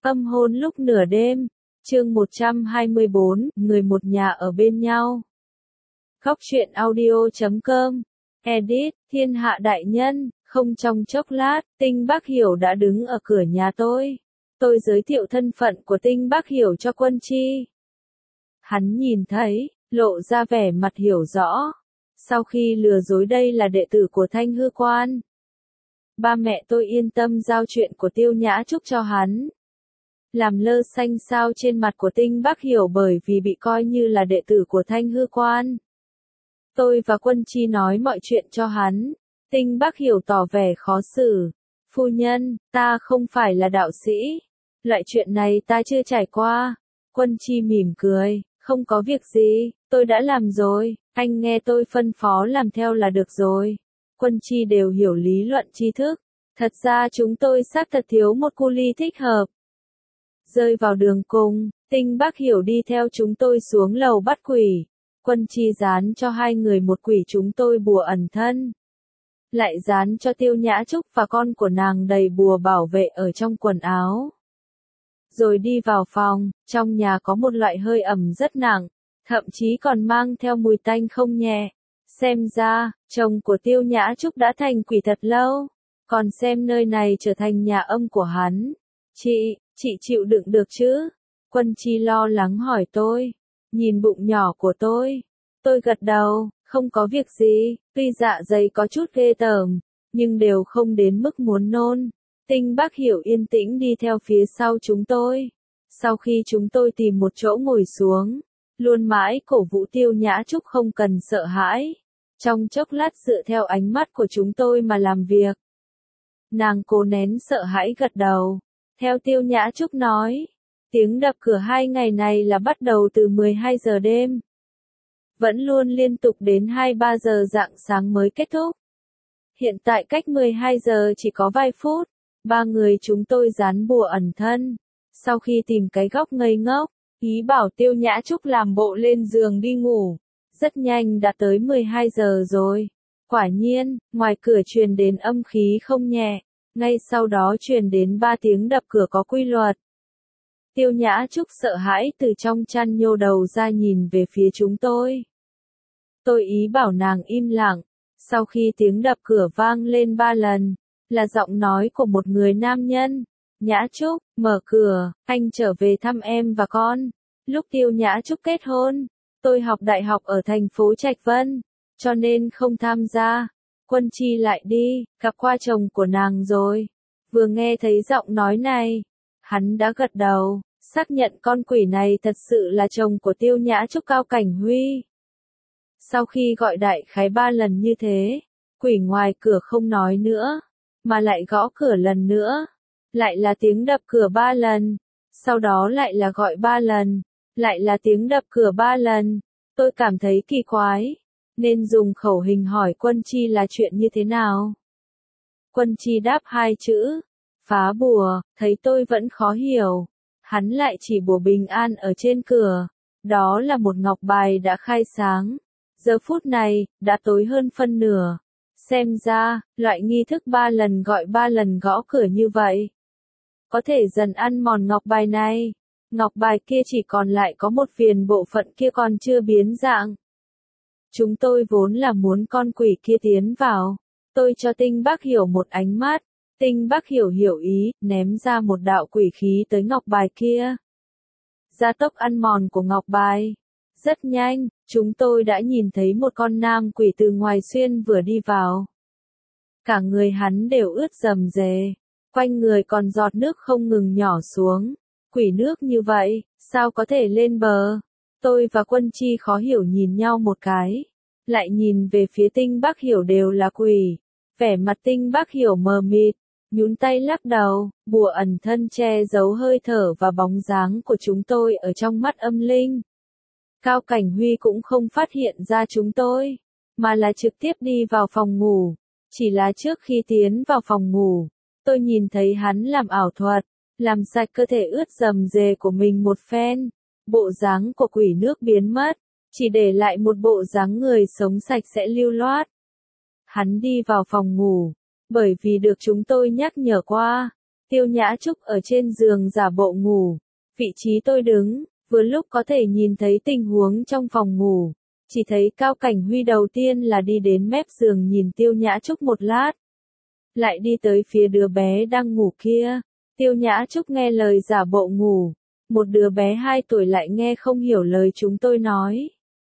Âm hôn lúc nửa đêm, chương 124, người một nhà ở bên nhau. Góc truyện audio.com, edit, thiên hạ đại nhân, không trong chốc lát, Tinh Bác Hiểu đã đứng ở cửa nhà tôi. Tôi giới thiệu thân phận của Tinh Bác Hiểu cho Quân Chi. Hắn nhìn thấy, lộ ra vẻ mặt hiểu rõ. Sau khi lừa dối đây là đệ tử của Thanh Hư Quan. Ba mẹ tôi yên tâm giao chuyện của Tiêu Nhã Trúc cho hắn. Làm lơ xanh xao trên mặt của Tinh Bác Hiểu bởi vì bị coi như là đệ tử của Thanh Hư Quan. Tôi và Quân Chi nói mọi chuyện cho hắn. Tinh Bác Hiểu tỏ vẻ khó xử. Phu nhân, ta không phải là đạo sĩ. Loại chuyện này ta chưa trải qua. Quân Chi mỉm cười, không có việc gì, tôi đã làm rồi, anh nghe tôi phân phó làm theo là được rồi. Quân Chi đều hiểu lý luận tri thức. Thật ra chúng tôi xác thật thiếu một cu ly thích hợp. Rơi vào đường cùng, Tinh Bác Hiểu đi theo chúng tôi xuống lầu bắt quỷ. Quân Chi dán cho hai người một quỷ chúng tôi bùa ẩn thân. Lại dán cho Tiêu Nhã Trúc và con của nàng đầy bùa bảo vệ ở trong quần áo. Rồi đi vào phòng, trong nhà có một loại hơi ẩm rất nặng, thậm chí còn mang theo mùi tanh không nhẹ. Xem ra, chồng của Tiêu Nhã Trúc đã thành quỷ thật lâu, còn xem nơi này trở thành nhà âm của hắn. Chị chịu đựng được chứ? Quân Chi lo lắng hỏi tôi. Nhìn bụng nhỏ của tôi gật đầu, không có việc gì, tuy dạ dày có chút ghê tởm, nhưng đều không đến mức muốn nôn. Tinh Bác Hiểu yên tĩnh đi theo phía sau chúng tôi. Sau khi chúng tôi tìm một chỗ ngồi xuống, luôn mãi cổ vũ Tiêu Nhã Trúc không cần sợ hãi. Trong chốc lát dựa theo ánh mắt của chúng tôi mà làm việc. Nàng cố nén sợ hãi gật đầu. Theo Tiêu Nhã Trúc nói, tiếng đập cửa 2 ngày này là bắt đầu từ 12 giờ đêm. Vẫn luôn liên tục đến 2-3 giờ rạng sáng mới kết thúc. Hiện tại cách 12 giờ chỉ có vài phút. 3 người chúng tôi dán bùa ẩn thân. Sau khi tìm cái góc ngây ngốc, ý bảo Tiêu Nhã Trúc làm bộ lên giường đi ngủ. Rất nhanh đã tới 12 giờ rồi. Quả nhiên, ngoài cửa truyền đến âm khí không nhẹ. Ngay sau đó truyền đến 3 tiếng đập cửa có quy luật. Tiêu Nhã Trúc sợ hãi từ trong chăn nhô đầu ra nhìn về phía chúng tôi. Tôi ý bảo nàng im lặng. Sau khi tiếng đập cửa vang lên 3 lần, là giọng nói của một người nam nhân. Nhã Trúc, mở cửa, anh trở về thăm em và con. Lúc Tiêu Nhã Trúc kết hôn, tôi học đại học ở thành phố Trạch Vân, cho nên không tham gia. Quân Chi lại đi, gặp qua chồng của nàng rồi. Vừa nghe thấy giọng nói này, hắn đã gật đầu, xác nhận con quỷ này thật sự là chồng của Tiêu Nhã Trúc Cao Cảnh Huy. Sau khi gọi đại khái 3 lần như thế, quỷ ngoài cửa không nói nữa, mà lại gõ cửa lần nữa. Lại là tiếng đập cửa 3 lần, sau đó lại là gọi 3 lần, lại là tiếng đập cửa 3 lần. Tôi cảm thấy kỳ quái, nên dùng khẩu hình hỏi Quân Chi là chuyện như thế nào. Quân Chi đáp 2 chữ, phá bùa. Thấy tôi vẫn khó hiểu, hắn lại chỉ bùa bình an ở trên cửa. Đó là một ngọc bài đã khai sáng. Giờ phút này, đã tối hơn phân nửa. Xem ra, loại nghi thức 3 lần gọi 3 lần gõ cửa như vậy, có thể dần ăn mòn ngọc bài này. Ngọc bài kia chỉ còn lại có một viền, bộ phận kia còn chưa biến dạng. Chúng tôi vốn là muốn con quỷ kia tiến vào. Tôi cho Tinh Bác Hiểu một ánh mắt. Tinh Bác Hiểu hiểu ý, ném ra một đạo quỷ khí tới ngọc bài kia. Gia tốc ăn mòn của ngọc bài. Rất nhanh, chúng tôi đã nhìn thấy một con nam quỷ từ ngoài xuyên vừa đi vào. Cả người hắn đều ướt rầm rề, quanh người còn giọt nước không ngừng nhỏ xuống. Quỷ nước như vậy, sao có thể lên bờ? Tôi và Quân Chi khó hiểu nhìn nhau một cái, lại nhìn về phía Tinh Bác Hiểu đều là quỷ. Vẻ mặt Tinh Bác Hiểu mờ mịt, nhún tay lắc đầu. Bùa ẩn thân che giấu hơi thở và bóng dáng của chúng tôi ở trong mắt âm linh. Cao Cảnh Huy cũng không phát hiện ra chúng tôi, mà là trực tiếp đi vào phòng ngủ. Chỉ là trước khi tiến vào phòng ngủ, tôi nhìn thấy hắn làm ảo thuật, làm sạch cơ thể ướt rầm rề của mình một phen. Bộ dáng của quỷ nước biến mất, chỉ để lại một bộ dáng người sống sạch sẽ lưu loát. Hắn đi vào phòng ngủ, bởi vì được chúng tôi nhắc nhở qua, Tiêu Nhã Trúc ở trên giường giả bộ ngủ. Vị trí tôi đứng, vừa lúc có thể nhìn thấy tình huống trong phòng ngủ. Chỉ thấy Cao Cảnh Huy đầu tiên là đi đến mép giường nhìn Tiêu Nhã Trúc một lát. Lại đi tới phía đứa bé đang ngủ kia. Tiêu Nhã Trúc nghe lời giả bộ ngủ. Một đứa bé 2 tuổi lại nghe không hiểu lời chúng tôi nói.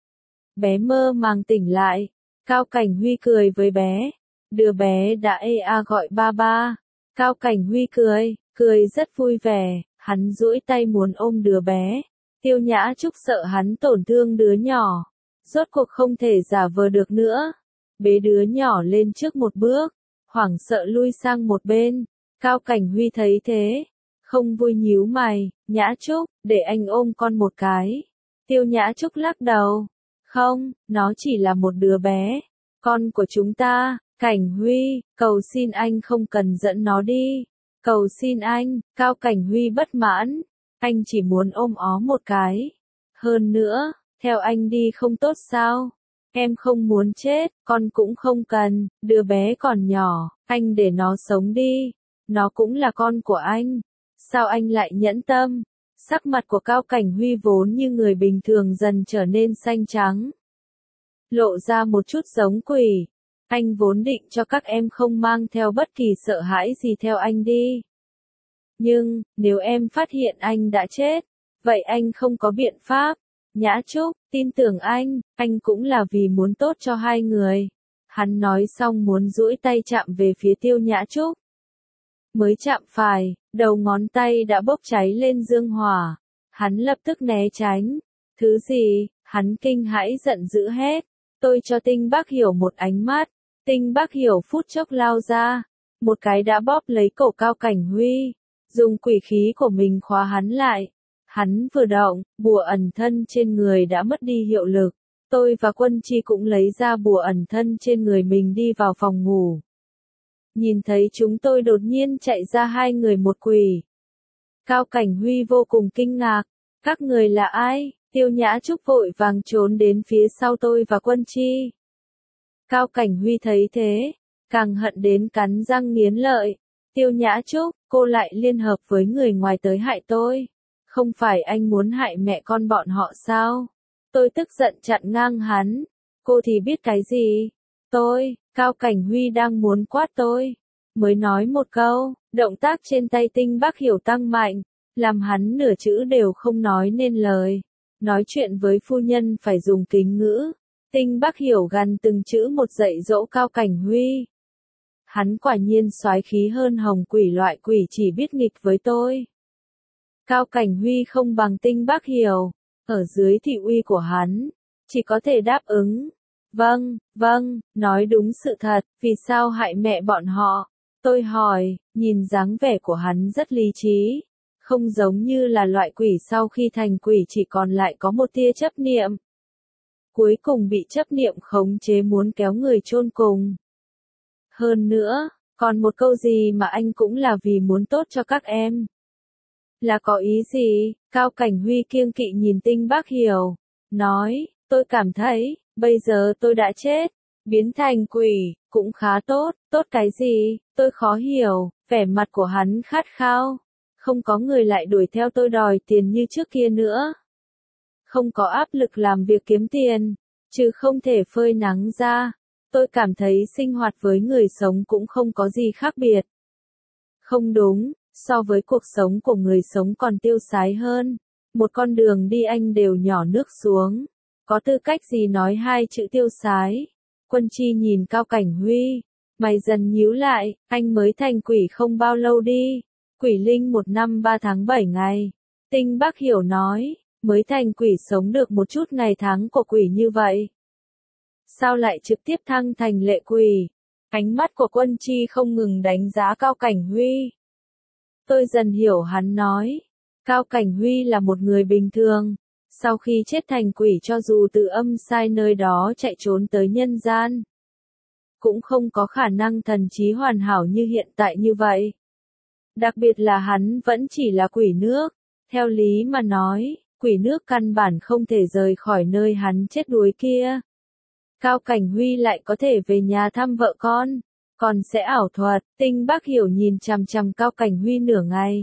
Bé mơ màng tỉnh lại. Cao Cảnh Huy cười với bé. Đứa bé đã ê a gọi ba ba. Cao Cảnh Huy cười rất vui vẻ. Hắn duỗi tay muốn ôm đứa bé. Tiêu Nhã Trúc sợ hắn tổn thương đứa nhỏ. Rốt cuộc không thể giả vờ được nữa. Bế đứa nhỏ lên trước một bước. Hoảng sợ lui sang một bên. Cao Cảnh Huy thấy thế. Không vui nhíu mày. Nhã Trúc, để anh ôm con một cái. Tiêu Nhã Trúc lắc đầu. Không, nó chỉ là một đứa bé. Con của chúng ta. Cảnh Huy, cầu xin anh không cần dẫn nó đi. Cầu xin anh. Cao Cảnh Huy bất mãn. Anh chỉ muốn ôm ó một cái. Hơn nữa, theo anh đi không tốt sao? Em không muốn chết, con cũng không cần, đứa bé còn nhỏ, anh để nó sống đi. Nó cũng là con của anh. Sao anh lại nhẫn tâm? Sắc mặt của Cao Cảnh Huy vốn như người bình thường dần trở nên xanh trắng. Lộ ra một chút giống quỷ. Anh vốn định cho các em không mang theo bất kỳ sợ hãi gì theo anh đi. Nhưng, nếu em phát hiện anh đã chết, vậy anh không có biện pháp. Nhã Trúc, tin tưởng anh cũng là vì muốn tốt cho hai người. Hắn nói xong muốn duỗi tay chạm về phía Tiêu Nhã Trúc. Mới chạm phải, đầu ngón tay đã bốc cháy lên dương hỏa. Hắn lập tức né tránh. Thứ gì? Hắn kinh hãi giận dữ hét. Tôi cho Tinh Bác Hiểu một ánh mắt. Tinh Bác Hiểu phút chốc lao ra. Một cái đã bóp lấy cổ Cao Cảnh Huy. Dùng quỷ khí của mình khóa hắn lại. Hắn vừa động, bùa ẩn thân trên người đã mất đi hiệu lực. Tôi và Quân Chi cũng lấy ra bùa ẩn thân trên người mình đi vào phòng ngủ. Nhìn thấy chúng tôi đột nhiên chạy ra 2 người một quỷ. Cao Cảnh Huy vô cùng kinh ngạc. Các người là ai? Tiêu Nhã Trúc vội vàng trốn đến phía sau tôi và Quân Chi. Cao Cảnh Huy thấy thế, càng hận đến cắn răng nghiến lợi. Tiêu Nhã Trúc, cô lại liên hợp với người ngoài tới hại tôi. Không phải anh muốn hại mẹ con bọn họ sao? Tôi tức giận chặn ngang hắn. Cô thì biết cái gì? Cao Cảnh Huy đang muốn quát tôi. Mới nói một câu, động tác trên tay Tinh Bác Hiểu tăng mạnh, làm hắn nửa chữ đều không nói nên lời. Nói chuyện với phu nhân phải dùng kính ngữ. Tinh Bác Hiểu gằn từng chữ một dạy dỗ Cao Cảnh Huy. Hắn quả nhiên soái khí hơn hồng quỷ loại quỷ chỉ biết nghịch với tôi. Cao Cảnh Huy không bằng Tinh Bác Hiểu. Ở dưới thị uy của hắn, chỉ có thể đáp ứng. Vâng, nói đúng sự thật, vì sao hại mẹ bọn họ? Tôi hỏi, nhìn dáng vẻ của hắn rất lý trí. Không giống như là loại quỷ sau khi thành quỷ chỉ còn lại có một tia chấp niệm. Cuối cùng bị chấp niệm khống chế muốn kéo người chôn cùng. Hơn nữa, còn một câu gì mà anh cũng là vì muốn tốt cho các em. Là có ý gì? Cao Cảnh Huy kiêng kỵ nhìn Tinh Bác Hiểu. Nói, tôi cảm thấy, bây giờ tôi đã chết. Biến thành quỷ, cũng khá tốt. Tốt cái gì? Tôi khó hiểu. Vẻ mặt của hắn khát khao. Không có người lại đuổi theo tôi đòi tiền như trước kia nữa. Không có áp lực làm việc kiếm tiền. Chứ không thể phơi nắng ra. Tôi cảm thấy sinh hoạt với người sống cũng không có gì khác biệt. Không đúng. So với cuộc sống của người sống còn tiêu sái hơn. Một con đường đi anh đều nhỏ nước xuống. Có tư cách gì nói 2 chữ tiêu sái? Quân Chi nhìn Cao Cảnh Huy. Mày dần nhíu lại, anh mới thành quỷ không bao lâu đi. Quỷ linh 1 năm 3 tháng 7 ngày. Tinh Bác Hiểu nói, mới thành quỷ sống được một chút ngày tháng của quỷ như vậy. Sao lại trực tiếp thăng thành lệ quỷ? Ánh mắt của Quân Chi không ngừng đánh giá Cao Cảnh Huy. Tôi dần hiểu hắn nói. Cao Cảnh Huy là một người bình thường. Sau khi chết thành quỷ cho dù từ âm sai nơi đó chạy trốn tới nhân gian. Cũng không có khả năng thần trí hoàn hảo như hiện tại như vậy. Đặc biệt là hắn vẫn chỉ là quỷ nước. Theo lý mà nói, quỷ nước căn bản không thể rời khỏi nơi hắn chết đuối kia. Cao Cảnh Huy lại có thể về nhà thăm vợ con. còn sẽ ảo thuật. Tinh Bác Hiểu nhìn chằm chằm Cao Cảnh Huy nửa ngày.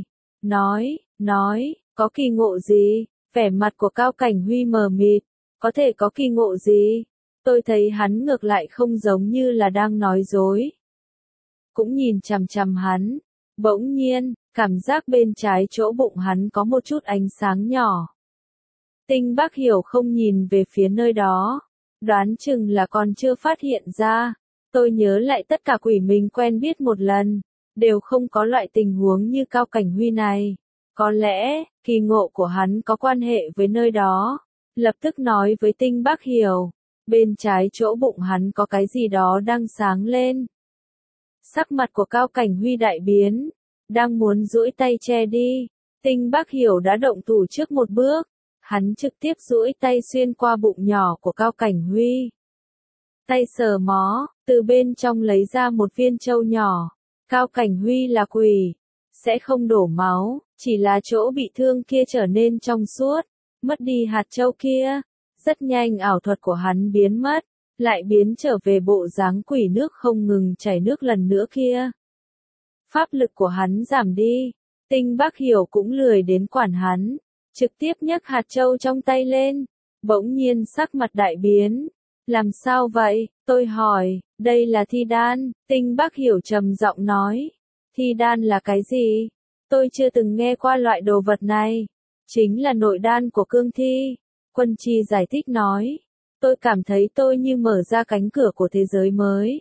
Nói, có kỳ ngộ gì? Vẻ mặt của Cao Cảnh Huy mờ mịt. Có thể có kỳ ngộ gì? Tôi thấy hắn ngược lại không giống như là đang nói dối. Cũng nhìn chằm chằm hắn. Bỗng nhiên, cảm giác bên trái chỗ bụng hắn có một chút ánh sáng nhỏ. Tinh Bác Hiểu không nhìn về phía nơi đó. Đoán chừng là còn chưa phát hiện ra. Tôi nhớ lại tất cả quỷ mình quen biết một lần. Đều không có loại tình huống như Cao Cảnh Huy này. Có lẽ, kỳ ngộ của hắn có quan hệ với nơi đó. Lập tức nói với Tinh Bác Hiểu. Bên trái chỗ bụng hắn có cái gì đó đang sáng lên. Sắc mặt của Cao Cảnh Huy đại biến. Đang muốn duỗi tay che đi. Tinh Bác Hiểu đã động thủ trước một bước. Hắn trực tiếp duỗi tay xuyên qua bụng nhỏ của Cao Cảnh Huy. Tay sờ mó, từ bên trong lấy ra một viên châu nhỏ. Cao Cảnh Huy là quỷ. Sẽ không đổ máu, chỉ là chỗ bị thương kia trở nên trong suốt. Mất đi hạt châu kia. Rất nhanh ảo thuật của hắn biến mất. Lại biến trở về bộ dáng quỷ nước không ngừng chảy nước lần nữa kia. Pháp lực của hắn giảm đi. Tinh Bác Hiểu cũng lười đến quản hắn. Trực tiếp nhấc hạt châu trong tay lên. Bỗng nhiên sắc mặt đại biến. Làm sao vậy? Tôi hỏi. Đây là thi đan. Tinh Bác Hiểu trầm giọng nói. Thi đan là cái gì? Tôi chưa từng nghe qua loại đồ vật này. Chính là nội đan của cương thi. Quân Chi giải thích nói. Tôi cảm thấy tôi như mở ra cánh cửa của thế giới mới.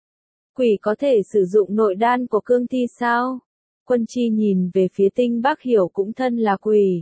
Quỷ có thể sử dụng nội đan của cương thi sao? Quân Chi nhìn về phía Tinh Bác Hiểu cũng thân là quỷ.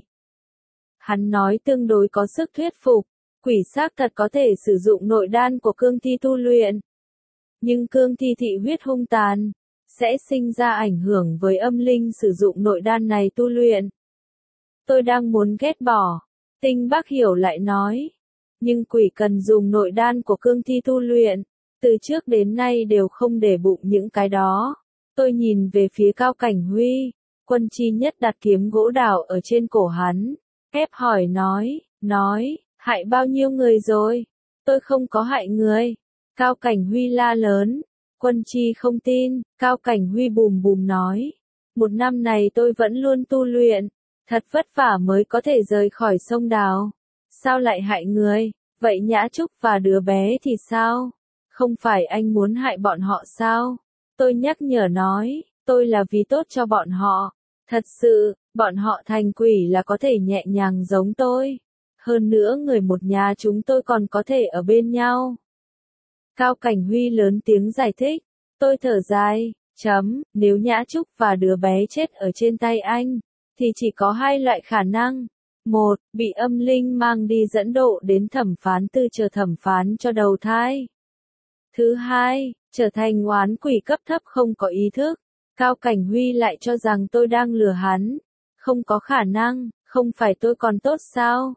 Hắn nói tương đối có sức thuyết phục. Quỷ xác thật có thể sử dụng nội đan của cương thi tu luyện. Nhưng cương thi thị huyết hung tàn. Sẽ sinh ra ảnh hưởng với âm linh sử dụng nội đan này tu luyện. Tôi đang muốn ghét bỏ. Tinh Bác Hiểu lại nói. Nhưng quỷ cần dùng nội đan của cương thi tu luyện. Từ trước đến nay đều không để bụng những cái đó. Tôi nhìn về phía Cao Cảnh Huy. Quân Chi nhất đặt kiếm gỗ đào ở trên cổ hắn. Ép hỏi nói, hại bao nhiêu người rồi? Tôi không có hại người. Cao Cảnh Huy la lớn. Quân Chi không tin. Cao Cảnh Huy bùm bùm nói. Một năm này tôi vẫn luôn tu luyện. Thật vất vả mới có thể rời khỏi sông Đào. Sao lại hại người? Vậy Nhã Trúc và đứa bé thì sao? Không phải anh muốn hại bọn họ sao? Tôi nhắc nhở nói, tôi là vì tốt cho bọn họ. Thật sự, bọn họ thành quỷ là có thể nhẹ nhàng giống tôi. Hơn nữa người một nhà chúng tôi còn có thể ở bên nhau. Cao Cảnh Huy lớn tiếng giải thích. Tôi thở dài, nếu Nhã Trúc và đứa bé chết ở trên tay anh, thì chỉ có hai loại khả năng. Một, bị âm linh mang đi dẫn độ đến thẩm phán tư chờ thẩm phán cho đầu thai. Thứ hai, trở thành oán quỷ cấp thấp không có ý thức. Cao Cảnh Huy lại cho rằng tôi đang lừa hắn. Không có khả năng, không phải tôi còn tốt sao?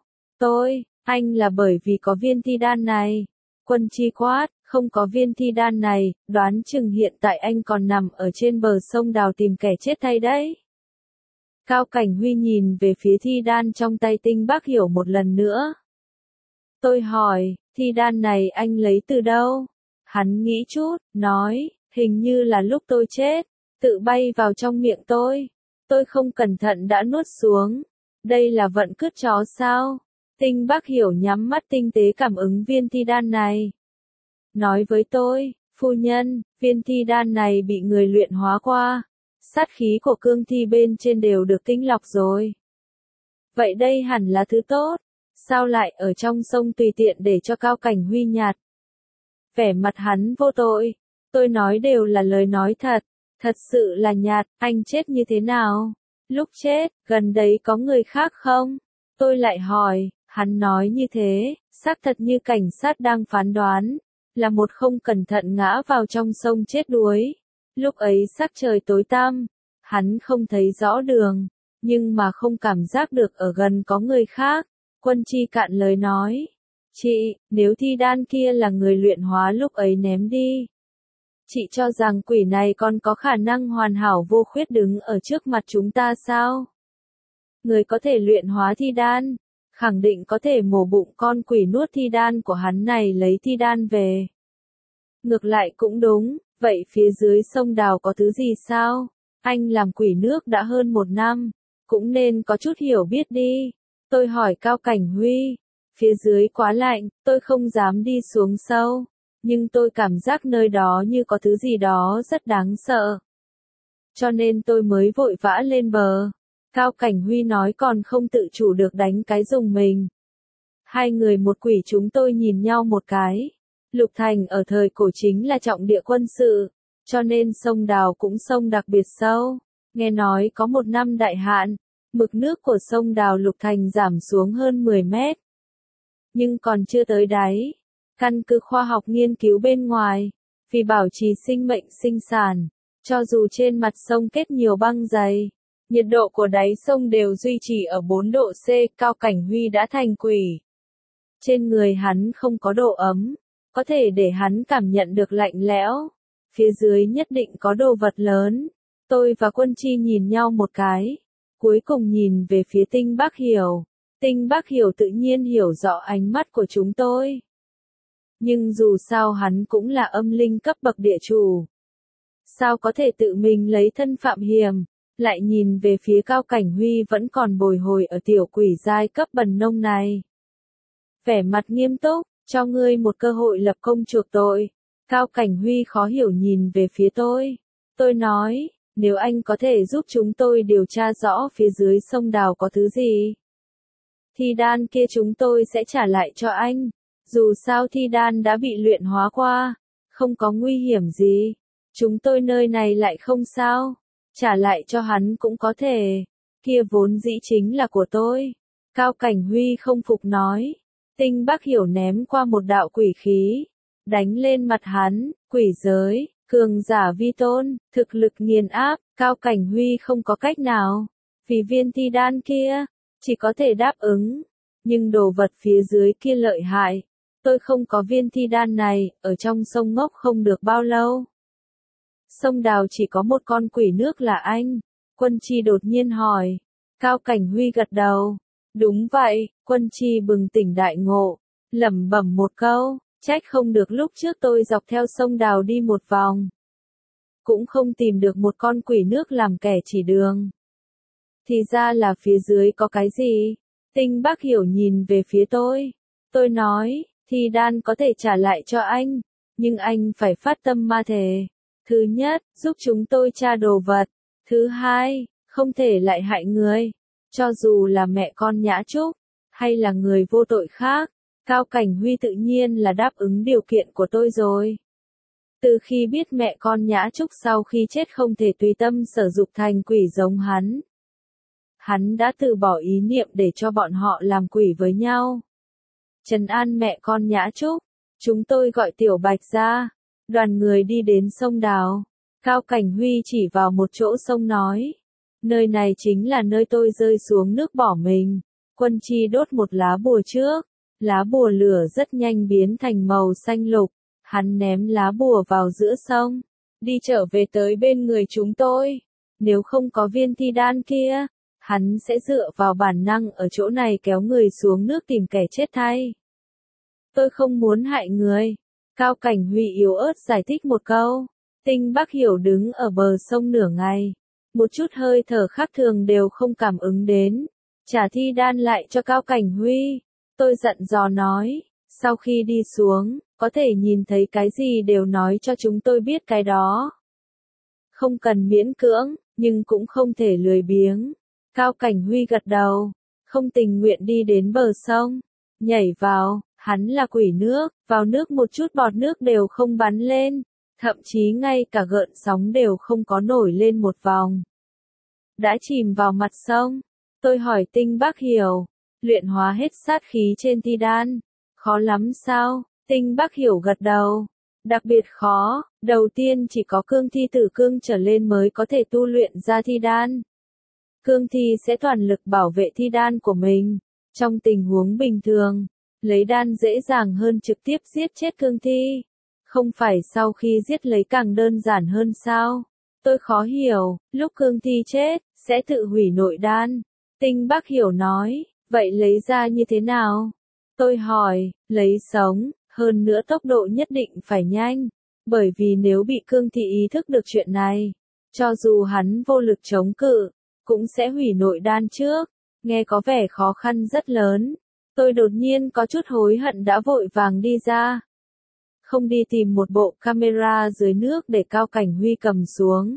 Anh là bởi vì có viên thi đan này. Quân Chi quát, không có viên thi đan này, đoán chừng hiện tại anh còn nằm ở trên bờ sông Đào tìm kẻ chết thay đấy. Cao Cảnh Huy nhìn về phía thi đan trong tay Tinh Bác Hiểu một lần nữa. Tôi hỏi, thi đan này anh lấy từ đâu? Hắn nghĩ chút, nói, hình như là lúc tôi chết, tự bay vào trong miệng tôi. Tôi không cẩn thận đã nuốt xuống. Đây là vận cứt chó sao? Tinh Bác Hiểu nhắm mắt tinh tế cảm ứng viên thi đan này. Nói với tôi, phu nhân, viên thi đan này bị người luyện hóa qua. Sát khí của cương thi bên trên đều được tinh lọc rồi. Vậy đây hẳn là thứ tốt. Sao lại ở trong sông tùy tiện để cho Cao Cảnh Huy nhặt? Vẻ mặt hắn vô tội. Tôi nói đều là lời nói thật. Thật sự là nhạt, anh chết như thế nào? Lúc chết, gần đấy có người khác không? Tôi lại hỏi, hắn nói như thế, xác thật như cảnh sát đang phán đoán. Là một không cẩn thận ngã vào trong sông chết đuối. Lúc ấy sắc trời tối tăm, hắn không thấy rõ đường, nhưng mà không cảm giác được ở gần có người khác. Quân Chi cạn lời nói. Chị, nếu thi đan kia là người luyện hóa lúc ấy ném đi. Chị cho rằng quỷ này còn có khả năng hoàn hảo vô khuyết đứng ở trước mặt chúng ta sao? Người có thể luyện hóa thi đan, khẳng định có thể mổ bụng con quỷ nuốt thi đan của hắn này lấy thi đan về. Ngược lại cũng đúng, Vậy phía dưới sông Đào có thứ gì sao? Anh làm quỷ nước đã hơn 1 năm, cũng nên có chút hiểu biết đi. Tôi hỏi Cao Cảnh Huy. Phía dưới quá lạnh, tôi không dám đi xuống sâu. Nhưng tôi cảm giác nơi đó như có thứ gì đó rất đáng sợ. Cho nên tôi mới vội vã lên bờ. Cao Cảnh Huy nói còn không tự chủ được đánh cái rùng mình. Hai người một quỷ chúng tôi nhìn nhau một cái. Lục Thành ở thời cổ chính là trọng địa quân sự, cho nên sông Đào cũng sông đặc biệt sâu. Nghe nói có 1 năm đại hạn, mực nước của sông Đào Lục Thành giảm xuống hơn 10 mét. Nhưng còn chưa tới đáy. Căn cứ khoa học nghiên cứu bên ngoài, vì bảo trì sinh mệnh sinh sản, cho dù trên mặt sông kết nhiều băng dày, nhiệt độ của đáy sông đều duy trì ở 4 độ C. Cao Cảnh Huy đã thành quỷ. Trên người hắn không có độ ấm, có thể để hắn cảm nhận được lạnh lẽo. Phía dưới nhất định có đồ vật lớn. Tôi và Quân Chi nhìn nhau một cái, cuối cùng nhìn về phía Tinh Bác Hiểu. Tinh Bác Hiểu tự nhiên hiểu rõ ánh mắt của chúng tôi. Nhưng dù sao hắn cũng là âm linh cấp bậc địa chủ. Sao có thể tự mình lấy thân phạm hiểm, lại nhìn về phía Cao Cảnh Huy vẫn còn bồi hồi ở tiểu quỷ giai cấp bần nông này. Vẻ mặt nghiêm túc, cho ngươi một cơ hội lập công chuộc tội. Cao Cảnh Huy khó hiểu nhìn về phía tôi. Tôi nói, nếu anh có thể giúp chúng tôi điều tra rõ phía dưới sông Đào có thứ gì, thi đan kia chúng tôi sẽ trả lại cho anh. Dù sao thi đan đã bị luyện hóa qua, không có nguy hiểm gì. Chúng tôi nơi này lại không sao. Trả lại cho hắn cũng có thể. Kia vốn dĩ chính là của tôi. Cao Cảnh Huy không phục nói. Tinh Bác Hiểu ném qua một đạo quỷ khí, đánh lên mặt hắn. Quỷ giới, cường giả vi tôn, thực lực nghiền áp. Cao Cảnh Huy không có cách nào. Vì viên thi đan kia, chỉ có thể đáp ứng. Nhưng đồ vật phía dưới kia lợi hại. Tôi không có viên thi đan này, ở trong sông ngốc không được bao lâu. Sông Đào chỉ có một con quỷ nước là anh. Quân Chi đột nhiên hỏi. Cao Cảnh Huy gật đầu. Đúng vậy. Quân Chi bừng tỉnh đại ngộ, lẩm bẩm một câu, trách không được lúc trước tôi dọc theo sông Đào đi một vòng, cũng không tìm được một con quỷ nước làm kẻ chỉ đường. Thì ra là phía dưới có cái gì? Tinh Bác Hiểu nhìn về phía tôi. Tôi nói, thi đan có thể trả lại cho anh, nhưng anh phải phát tâm ma thể. Thứ nhất, giúp chúng tôi tra đồ vật. Thứ hai, không thể lại hại người. Cho dù là mẹ con Nhã Trúc, hay là người vô tội khác. Cao Cảnh Huy tự nhiên là đáp ứng điều kiện của tôi rồi. Từ khi biết mẹ con Nhã Trúc sau khi chết không thể tùy tâm sở dục thành quỷ giống hắn đã từ bỏ ý niệm để cho bọn họ làm quỷ với nhau. Trấn an mẹ con Nhã Trúc, chúng tôi gọi Tiểu Bạch ra. Đoàn người đi đến sông Đào. Cao Cảnh Huy chỉ vào một chỗ sông nói. Nơi này chính là nơi tôi rơi xuống nước bỏ mình. Quân Chi đốt một lá bùa trước. Lá bùa lửa rất nhanh biến thành màu xanh lục. Hắn ném lá bùa vào giữa sông. Đi trở về tới bên người chúng tôi. Nếu không có viên thi đan kia, hắn sẽ dựa vào bản năng ở chỗ này kéo người xuống nước tìm kẻ chết thay. Tôi không muốn hại người. Cao Cảnh Huy yếu ớt giải thích một câu. Tinh Bác Hiểu đứng ở bờ sông nửa ngày. Một chút hơi thở khác thường đều không cảm ứng đến. Trả thi đan lại cho Cao Cảnh Huy. Tôi giận dò nói. Sau khi đi xuống, có thể nhìn thấy cái gì đều nói cho chúng tôi biết cái đó. Không cần miễn cưỡng, nhưng cũng không thể lười biếng. Cao Cảnh Huy gật đầu. Không tình nguyện đi đến bờ sông. Nhảy vào. Hắn là quỷ nước, vào nước một chút bọt nước đều không bắn lên, thậm chí ngay cả gợn sóng đều không có nổi lên một vòng. Đã chìm vào mặt sông. Tôi hỏi Tinh Bác Hiểu, luyện hóa hết sát khí trên thi đan, khó lắm sao? Tinh Bác Hiểu gật đầu. Đặc biệt khó, đầu tiên chỉ có cương thi tử cương trở lên mới có thể tu luyện ra thi đan. Cương thi sẽ toàn lực bảo vệ thi đan của mình. Trong tình huống bình thường, lấy đan dễ dàng hơn trực tiếp giết chết cương thi. Không phải sau khi giết lấy càng đơn giản hơn sao? Tôi khó hiểu, lúc cương thi chết, sẽ tự hủy nội đan. Tinh Bác Hiểu nói, vậy lấy ra như thế nào? Tôi hỏi, lấy sống, hơn nữa tốc độ nhất định phải nhanh. Bởi vì nếu bị Cương Thị ý thức được chuyện này, cho dù hắn vô lực chống cự, cũng sẽ hủy nội đan trước, nghe có vẻ khó khăn rất lớn. Tôi đột nhiên có chút hối hận đã vội vàng đi ra. Không đi tìm một bộ camera dưới nước để Cao Cảnh Huy cầm xuống.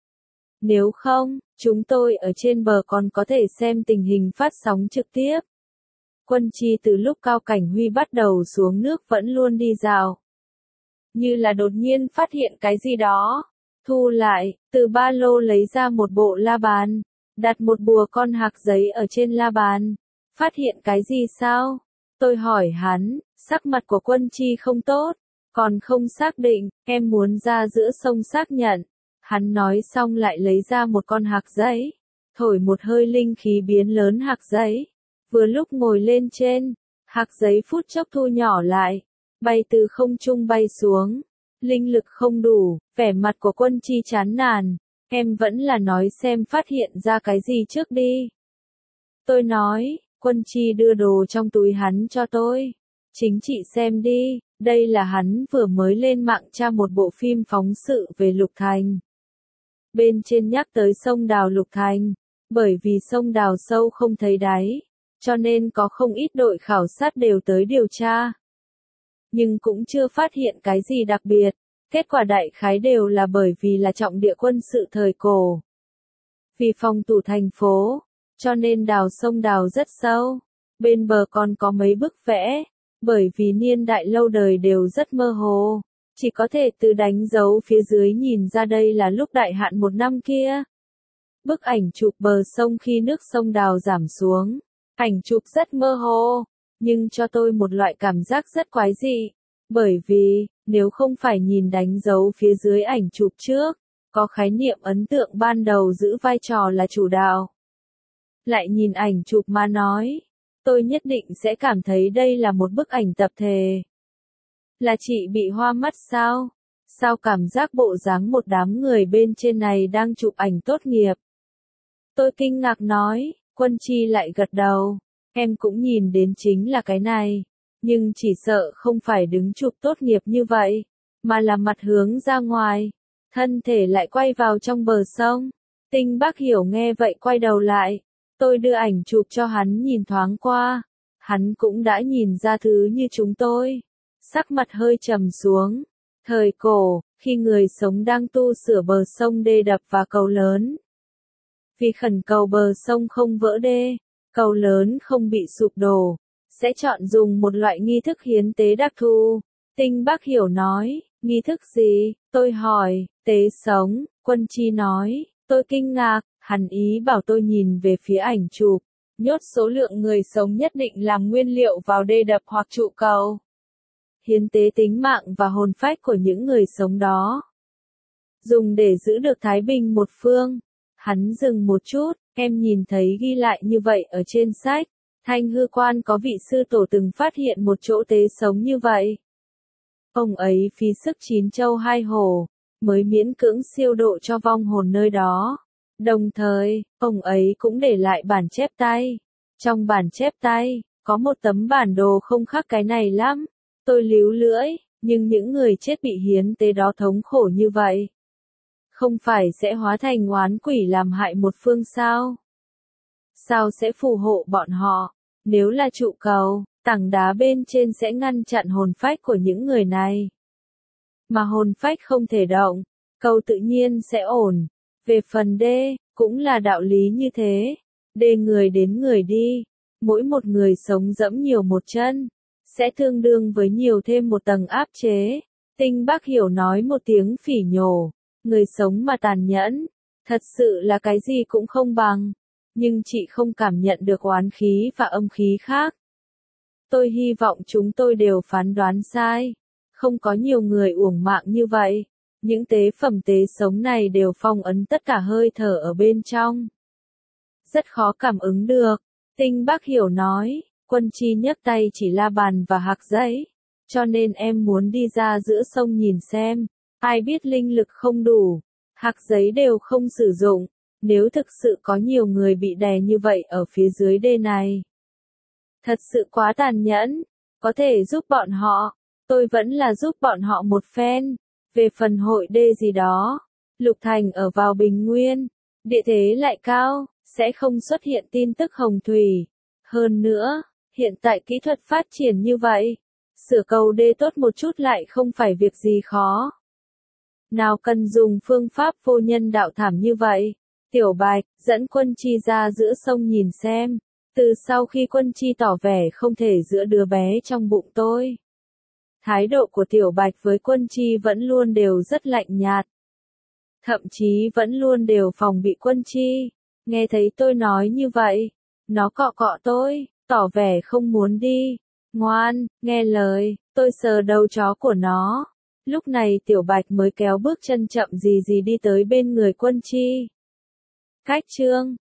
Nếu không, chúng tôi ở trên bờ còn có thể xem tình hình phát sóng trực tiếp. Quân Chi từ lúc Cao Cảnh Huy bắt đầu xuống nước vẫn luôn đi dạo. Như là đột nhiên phát hiện cái gì đó. Thu lại, từ ba lô lấy ra một bộ la bàn. Đặt một bùa con hạc giấy ở trên la bàn. Phát hiện cái gì sao? Tôi hỏi hắn, sắc mặt của Quân Chi không tốt. Còn không xác định, em muốn ra giữa sông xác nhận. Hắn nói xong lại lấy ra một con hạc giấy. Thổi một hơi linh khí biến lớn hạc giấy. Vừa lúc ngồi lên trên, hạc giấy phút chốc thu nhỏ lại. Bay từ không trung bay xuống. Linh lực không đủ, vẻ mặt của Quân Chi chán nản. Em vẫn là nói xem phát hiện ra cái gì trước đi. Tôi nói, Quân Chi đưa đồ trong túi hắn cho tôi. Chính chị xem đi, đây là hắn vừa mới lên mạng tra một bộ phim phóng sự về Lục Thành. Bên trên nhắc tới sông đào Lục Thành, bởi vì sông đào sâu không thấy đáy, cho nên có không ít đội khảo sát đều tới điều tra. Nhưng cũng chưa phát hiện cái gì đặc biệt, kết quả đại khái đều là bởi vì là trọng địa quân sự thời cổ. Vì phòng thủ thành phố, cho nên đào sông đào rất sâu, bên bờ còn có mấy bức vẽ. Bởi vì niên đại lâu đời đều rất mơ hồ, chỉ có thể từ đánh dấu phía dưới nhìn ra đây là lúc đại hạn một năm kia. Bức ảnh chụp bờ sông khi nước sông đào giảm xuống, ảnh chụp rất mơ hồ, nhưng cho tôi một loại cảm giác rất quái dị, bởi vì, nếu không phải nhìn đánh dấu phía dưới ảnh chụp trước, có khái niệm ấn tượng ban đầu giữ vai trò là chủ đạo. Lại nhìn ảnh chụp mà nói, tôi nhất định sẽ cảm thấy đây là một bức ảnh tập thể. Là chị bị hoa mắt sao? Sao cảm giác bộ dáng một đám người bên trên này đang chụp ảnh tốt nghiệp? Tôi kinh ngạc nói, Quân Chi lại gật đầu. Em cũng nhìn đến chính là cái này. Nhưng chỉ sợ không phải đứng chụp tốt nghiệp như vậy, mà là mặt hướng ra ngoài. Thân thể lại quay vào trong bờ sông. Tinh Bác Hiểu nghe vậy quay đầu lại. Tôi đưa ảnh chụp cho hắn nhìn thoáng qua. Hắn cũng đã nhìn ra thứ như chúng tôi. Sắc mặt hơi trầm xuống. Thời cổ, khi người sống đang tu sửa bờ sông đê đập và cầu lớn. Vì khẩn cầu bờ sông không vỡ đê, cầu lớn không bị sụp đổ, sẽ chọn dùng một loại nghi thức hiến tế đặc thù. Tinh Bác Hiểu nói, nghi thức gì? Tôi hỏi, tế sống, Quân Chi nói, tôi kinh ngạc. Hắn ý bảo tôi nhìn về phía ảnh chụp, nhốt số lượng người sống nhất định làm nguyên liệu vào đê đập hoặc trụ cầu. Hiến tế tính mạng và hồn phách của những người sống đó. Dùng để giữ được thái bình một phương. Hắn dừng một chút, em nhìn thấy ghi lại như vậy ở trên sách. Thanh Hư Quan có vị sư tổ từng phát hiện một chỗ tế sống như vậy. Ông ấy phí sức 9 châu 2 hổ, mới miễn cưỡng siêu độ cho vong hồn nơi đó. Đồng thời, ông ấy cũng để lại bản chép tay. Trong bản chép tay, có một tấm bản đồ không khác cái này lắm. Tôi líu lưỡi, nhưng những người chết bị hiến tế đó thống khổ như vậy. Không phải sẽ hóa thành oán quỷ làm hại một phương sao? Sao sẽ phù hộ bọn họ? Nếu là trụ cầu, tảng đá bên trên sẽ ngăn chặn hồn phách của những người này. Mà hồn phách không thể động, cầu tự nhiên sẽ ổn. Về phần đê, cũng là đạo lý như thế. Đê người đến người đi, mỗi một người sống dẫm nhiều một chân, sẽ tương đương với nhiều thêm một tầng áp chế. Tinh Bác Hiểu nói một tiếng phỉ nhổ, người sống mà tàn nhẫn, thật sự là cái gì cũng không bằng. Nhưng chị không cảm nhận được oán khí và âm khí khác. Tôi hy vọng chúng tôi đều phán đoán sai. Không có nhiều người uổng mạng như vậy. Những tế phẩm tế sống này đều phong ấn tất cả hơi thở ở bên trong. Rất khó cảm ứng được. Tinh Bác Hiểu nói, Quân Chi nhấc tay chỉ la bàn và hạc giấy. Cho nên em muốn đi ra giữa sông nhìn xem. Ai biết linh lực không đủ. Hạc giấy đều không sử dụng. Nếu thực sự có nhiều người bị đè như vậy ở phía dưới đê này. Thật sự quá tàn nhẫn. Có thể giúp bọn họ. Tôi vẫn là giúp bọn họ một phen. Về phần hội đê gì đó, Lục Thành ở vào Bình Nguyên, địa thế lại cao, sẽ không xuất hiện tin tức hồng thủy. Hơn nữa, hiện tại kỹ thuật phát triển như vậy, sửa cầu đê tốt một chút lại không phải việc gì khó. Nào cần dùng phương pháp vô nhân đạo thảm như vậy. Tiểu Bạch dẫn Quân Chi ra giữa sông nhìn xem. Từ sau khi Quân Chi tỏ vẻ không thể giữ đứa bé trong bụng tôi, thái độ của Tiểu Bạch với Quân Chi vẫn luôn đều rất lạnh nhạt. Thậm chí vẫn luôn đều phòng bị Quân Chi. Nghe thấy tôi nói như vậy, nó cọ cọ tôi, tỏ vẻ không muốn đi. Ngoan, nghe lời, tôi sờ đầu chó của nó. Lúc này Tiểu Bạch mới kéo bước chân chậm gì gì đi tới bên người Quân Chi. Cách chương